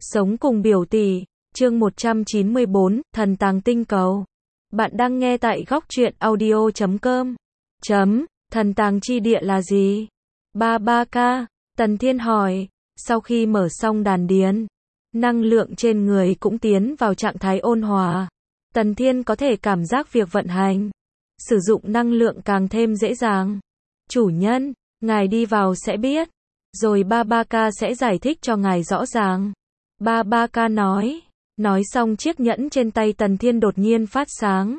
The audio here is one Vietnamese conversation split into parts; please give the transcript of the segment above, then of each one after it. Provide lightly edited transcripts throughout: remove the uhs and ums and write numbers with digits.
Sống cùng biểu tỷ, chương 194, thần tàng tinh cầu. Bạn đang nghe tại góc truyện audio.com. Thần tàng chi địa là gì? Ba ca, Tần Thiên hỏi, sau khi mở xong đàn điền, năng lượng trên người cũng tiến vào trạng thái ôn hòa. Tần Thiên có thể cảm giác việc vận hành, sử dụng năng lượng càng thêm dễ dàng. Chủ nhân, ngài đi vào sẽ biết, rồi ba ca sẽ giải thích cho ngài rõ ràng. Ba ca nói xong chiếc nhẫn trên tay Tần Thiên đột nhiên phát sáng.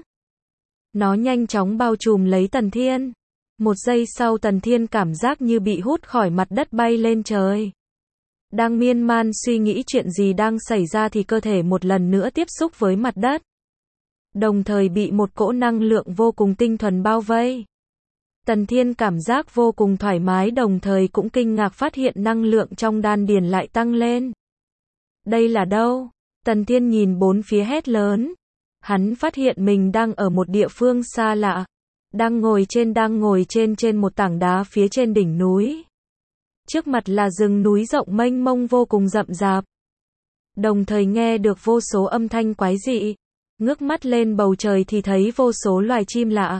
Nó nhanh chóng bao trùm lấy Tần Thiên. Một giây sau Tần Thiên cảm giác như bị hút khỏi mặt đất bay lên trời. Đang miên man suy nghĩ chuyện gì đang xảy ra thì cơ thể một lần nữa tiếp xúc với mặt đất. Đồng thời bị một cỗ năng lượng vô cùng tinh thuần bao vây. Tần Thiên cảm giác vô cùng thoải mái, đồng thời cũng kinh ngạc phát hiện năng lượng trong đan điền lại tăng lên. Đây là đâu? Tần Thiên nhìn bốn phía hét lớn. Hắn phát hiện mình đang ở một địa phương xa lạ. Đang ngồi trên một tảng đá phía trên đỉnh núi. Trước mặt là rừng núi rộng mênh mông vô cùng rậm rạp. Đồng thời nghe được vô số âm thanh quái dị. Ngước mắt lên bầu trời thì thấy vô số loài chim lạ.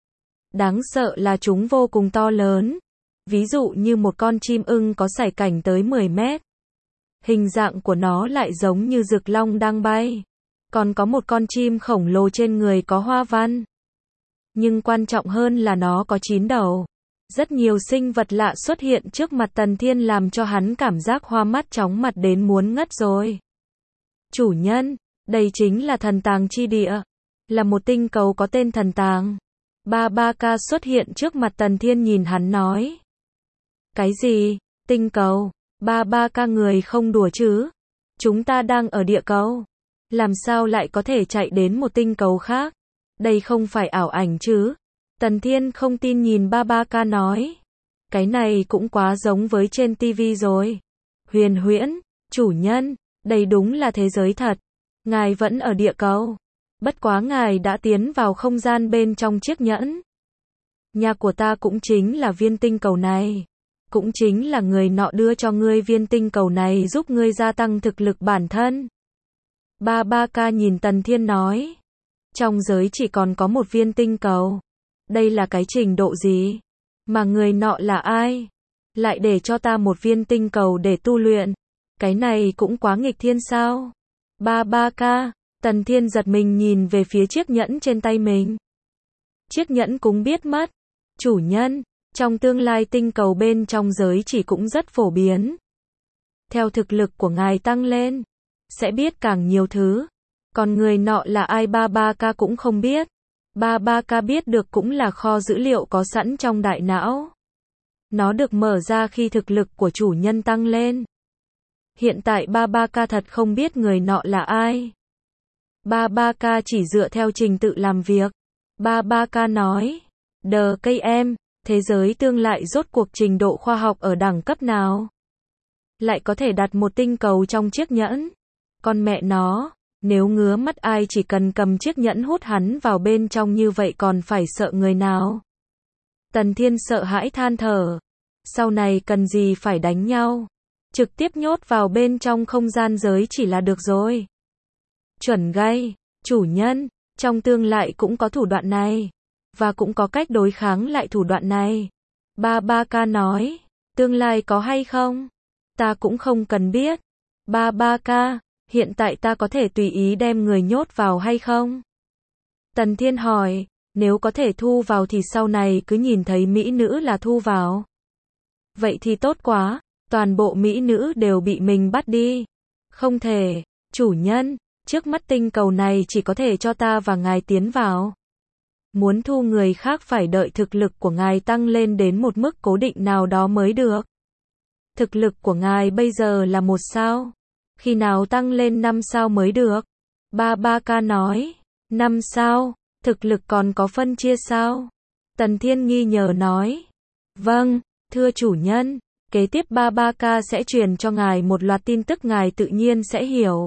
Đáng sợ là chúng vô cùng to lớn. Ví dụ như một con chim ưng có sải cành tới 10 mét. Hình dạng của nó lại giống như rực long đang bay. Còn có một con chim khổng lồ trên người có hoa văn. Nhưng quan trọng hơn là nó có 9 đầu. Rất nhiều sinh vật lạ xuất hiện trước mặt Tần Thiên làm cho hắn cảm giác hoa mắt chóng mặt đến muốn ngất rồi. Chủ nhân, đây chính là thần tàng chi địa. Là một tinh cầu có tên thần tàng. Ba ca xuất hiện trước mặt Tần Thiên nhìn hắn nói. Cái gì? Tinh cầu? Ba ca, người không đùa chứ? Chúng ta đang ở địa cầu. Làm sao lại có thể chạy đến một tinh cầu khác? Đây không phải ảo ảnh chứ? Tần Thiên không tin nhìn ba ca nói. Cái này cũng quá giống với trên tivi rồi. Huyền huyễn, chủ nhân, đây đúng là thế giới thật. Ngài vẫn ở địa cầu. Bất quá ngài đã tiến vào không gian bên trong chiếc nhẫn. Nhà của ta cũng chính là viên tinh cầu này. Cũng chính là người nọ đưa cho ngươi viên tinh cầu này giúp ngươi gia tăng thực lực bản thân. Ba ca nhìn Tần Thiên nói. Trong giới chỉ còn có một viên tinh cầu. Đây là cái trình độ gì? Mà người nọ là ai? Lại để cho ta một viên tinh cầu để tu luyện. Cái này cũng quá nghịch thiên sao? Ba ca, Tần Thiên giật mình nhìn về phía chiếc nhẫn trên tay mình. Chiếc nhẫn cũng biết mất. Chủ nhân, trong tương lai tinh cầu bên trong giới chỉ cũng rất phổ biến. Theo thực lực của ngài tăng lên, sẽ biết càng nhiều thứ. Còn người nọ là ai ba ca cũng không biết. Ba ca biết được cũng là kho dữ liệu có sẵn trong đại não. Nó được mở ra khi thực lực của chủ nhân tăng lên. Hiện tại ba ca thật không biết người nọ là ai. Ba ca chỉ dựa theo trình tự làm việc. Ba ca nói. KM, thế giới tương lai rốt cuộc trình độ khoa học ở đẳng cấp nào? Lại có thể đặt một tinh cầu trong chiếc nhẫn. Con mẹ nó, nếu ngứa mắt ai chỉ cần cầm chiếc nhẫn hút hắn vào bên trong như vậy còn phải sợ người nào? Tần Thiên sợ hãi than thở. Sau này cần gì phải đánh nhau? Trực tiếp nhốt vào bên trong không gian giới chỉ là được rồi. Chuẩn gay, chủ nhân, trong tương lai cũng có thủ đoạn này. Và cũng có cách đối kháng lại thủ đoạn này. Ba ca nói, tương lai có hay không? Ta cũng không cần biết. Ba ca, hiện tại ta có thể tùy ý đem người nhốt vào hay không? Tần Thiên hỏi, nếu có thể thu vào thì sau này cứ nhìn thấy mỹ nữ là thu vào. Vậy thì tốt quá, toàn bộ mỹ nữ đều bị mình bắt đi. Không thể, chủ nhân, trước mắt tinh cầu này chỉ có thể cho ta và ngài tiến vào. Muốn thu người khác phải đợi thực lực của ngài tăng lên đến một mức cố định nào đó mới được. Thực lực của ngài bây giờ là 1 sao. Khi nào tăng lên 5 sao mới được? Ba ca nói. 5 sao, thực lực còn có phân chia sao? Tần Thiên nghi ngờ nói. Vâng, thưa chủ nhân, kế tiếp ba ca sẽ truyền cho ngài một loạt tin tức ngài tự nhiên sẽ hiểu.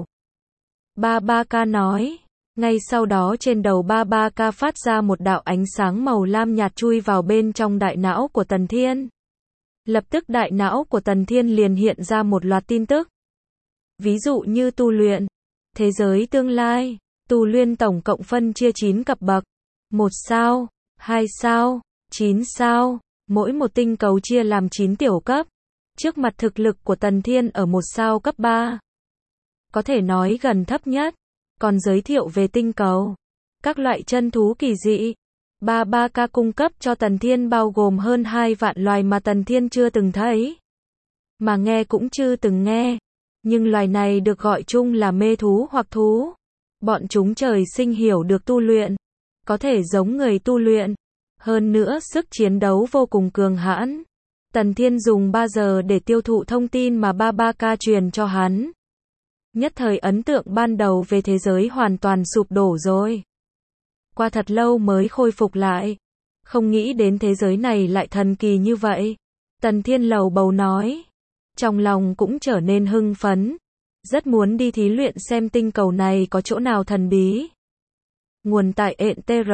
Ba ca nói. Ngay sau đó trên đầu ba ca phát ra một đạo ánh sáng màu lam nhạt chui vào bên trong đại não của Tần Thiên. Lập tức đại não của Tần Thiên liền hiện ra một loạt tin tức. Ví dụ như tu luyện, thế giới tương lai, tu luyện tổng cộng phân chia 9 cấp bậc. 1 sao, 2 sao, 9 sao, mỗi một tinh cầu chia làm 9 tiểu cấp. Trước mặt thực lực của Tần Thiên ở 1 sao cấp 3. Có thể nói gần thấp nhất. Còn giới thiệu về tinh cầu, các loại chân thú kỳ dị. 33K cung cấp cho Tần Thiên bao gồm hơn 2 vạn loài mà Tần Thiên chưa từng thấy. Mà nghe cũng chưa từng nghe. Nhưng loài này được gọi chung là mê thú hoặc thú. Bọn chúng trời sinh hiểu được tu luyện. Có thể giống người tu luyện. Hơn nữa sức chiến đấu vô cùng cường hãn. Tần Thiên dùng 3 giờ để tiêu thụ thông tin mà 33K truyền cho hắn. Nhất thời ấn tượng ban đầu về thế giới hoàn toàn sụp đổ rồi. Qua thật lâu mới khôi phục lại. Không nghĩ đến thế giới này lại thần kỳ như vậy. Tần Thiên lầu bầu nói. Trong lòng cũng trở nên hưng phấn. Rất muốn đi thí luyện xem tinh cầu này có chỗ nào thần bí. Nguồn tại ENTR.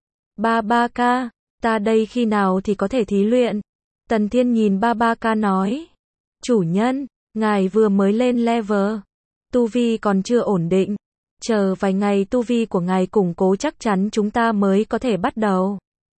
33K, ta đây khi nào thì có thể thí luyện? Tần Thiên nhìn 33K nói. Chủ nhân, ngài vừa mới lên level. Tu vi còn chưa ổn định. Chờ vài ngày tu vi của ngài củng cố chắc chắn chúng ta mới có thể bắt đầu.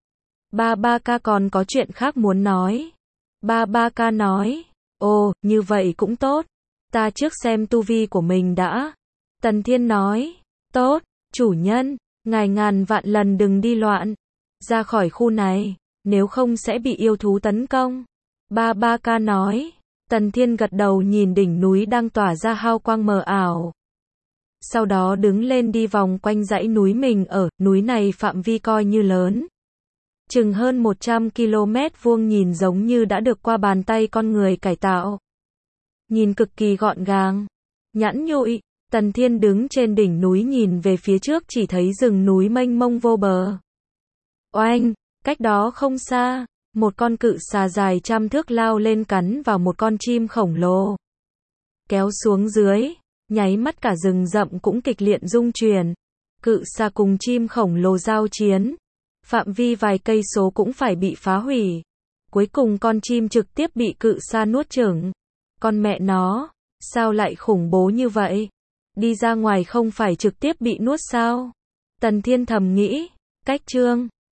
33K còn có chuyện khác muốn nói. 33K nói. Ồ, như vậy cũng tốt. Ta trước xem tu vi của mình đã. Tần Thiên nói. Tốt, chủ nhân, ngài ngàn vạn lần đừng đi loạn. Ra khỏi khu này, nếu không sẽ bị yêu thú tấn công. 33K nói. Tần Thiên gật đầu nhìn đỉnh núi đang tỏa ra hào quang mờ ảo. Sau đó đứng lên đi vòng quanh dãy núi mình ở, núi này phạm vi coi như lớn. Chừng hơn 100 km vuông nhìn giống như đã được qua bàn tay con người cải tạo. Nhìn cực kỳ gọn gàng, nhẵn nhụi. Tần Thiên đứng trên đỉnh núi nhìn về phía trước chỉ thấy rừng núi mênh mông vô bờ. Oanh, cách đó không xa, một con cự xà dài trăm thước lao lên cắn vào một con chim khổng lồ. Kéo xuống dưới, nháy mắt cả rừng rậm cũng kịch liệt rung chuyển. Cự xà cùng chim khổng lồ giao chiến. Phạm vi vài cây số cũng phải bị phá hủy. Cuối cùng con chim trực tiếp bị cự xà nuốt chửng. Con mẹ nó, sao lại khủng bố như vậy? Đi ra ngoài không phải trực tiếp bị nuốt sao? Tần Thiên thầm nghĩ. Cách chương